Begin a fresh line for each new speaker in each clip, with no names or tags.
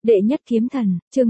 Đệ nhất kiếm thần, chương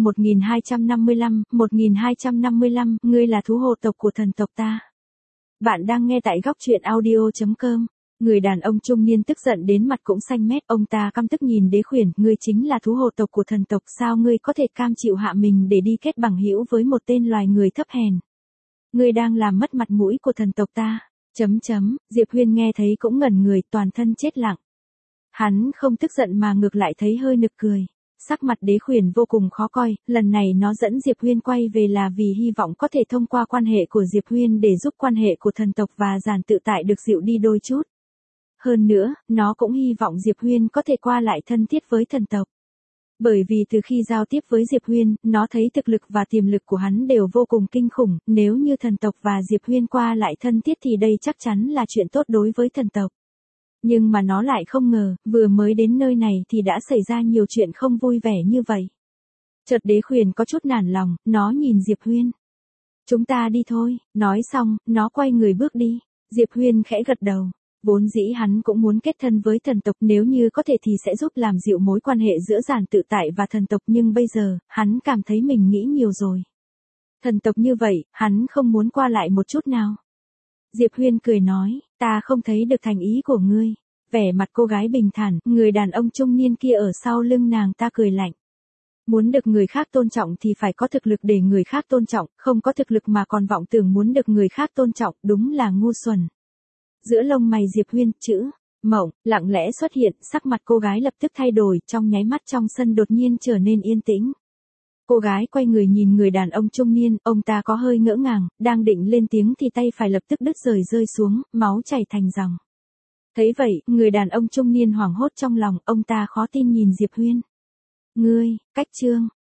1255, ngươi là thú hồ tộc của thần tộc ta. Bạn đang nghe tại góc truyện audio.com. Người đàn ông trung niên tức giận đến mặt cũng xanh mét, ông ta căm tức nhìn Đế Khuyển, ngươi chính là thú hồ tộc của thần tộc, sao ngươi có thể cam chịu hạ mình để đi kết bằng hữu với một tên loài người thấp hèn? Ngươi đang làm mất mặt mũi của thần tộc ta. Diệp Huyên nghe thấy cũng ngẩn người, toàn thân chết lặng. Hắn không tức giận mà ngược lại thấy hơi nực cười. Sắc mặt Đế Khuyển vô cùng khó coi, lần này nó dẫn Diệp Huyên quay về là vì hy vọng có thể thông qua quan hệ của Diệp Huyên để giúp quan hệ của thần tộc và Giản Tự Tại được dịu đi đôi chút. Hơn nữa, nó cũng hy vọng Diệp Huyên có thể qua lại thân thiết với thần tộc. Bởi vì từ khi giao tiếp với Diệp Huyên, nó thấy thực lực và tiềm lực của hắn đều vô cùng kinh khủng, nếu như thần tộc và Diệp Huyên qua lại thân thiết thì đây chắc chắn là chuyện tốt đối với thần tộc. Nhưng mà nó lại không ngờ, vừa mới đến nơi này thì đã xảy ra nhiều chuyện không vui vẻ như vậy. Chợt Đế Khuyển có chút nản lòng, nó nhìn Diệp Huyên. Chúng ta đi thôi, nói xong, nó quay người bước đi. Diệp Huyên khẽ gật đầu. Vốn dĩ hắn cũng muốn kết thân với thần tộc, nếu như có thể thì sẽ giúp làm dịu mối quan hệ giữa Giản Tự Tại và thần tộc, nhưng bây giờ, hắn cảm thấy mình nghĩ nhiều rồi. Thần tộc như vậy, hắn không muốn qua lại một chút nào. Diệp Huyên cười nói, ta không thấy được thành ý của ngươi. Vẻ mặt cô gái bình thản, người đàn ông trung niên kia ở sau lưng nàng ta cười lạnh. Muốn được người khác tôn trọng thì phải có thực lực để người khác tôn trọng, không có thực lực mà còn vọng tưởng muốn được người khác tôn trọng, đúng là ngu xuẩn. Giữa lông mày Diệp Huyên, chữ mộng lặng lẽ xuất hiện, sắc mặt cô gái lập tức thay đổi, trong nháy mắt trong sân đột nhiên trở nên yên tĩnh. Cô gái quay người nhìn người đàn ông trung niên, ông ta có hơi ngỡ ngàng, đang định lên tiếng thì tay phải lập tức đứt rơi xuống, máu chảy thành dòng. Thấy vậy, người đàn ông trung niên hoảng hốt trong lòng, ông ta khó tin nhìn Diệp Huyên. Ngươi, cách chương,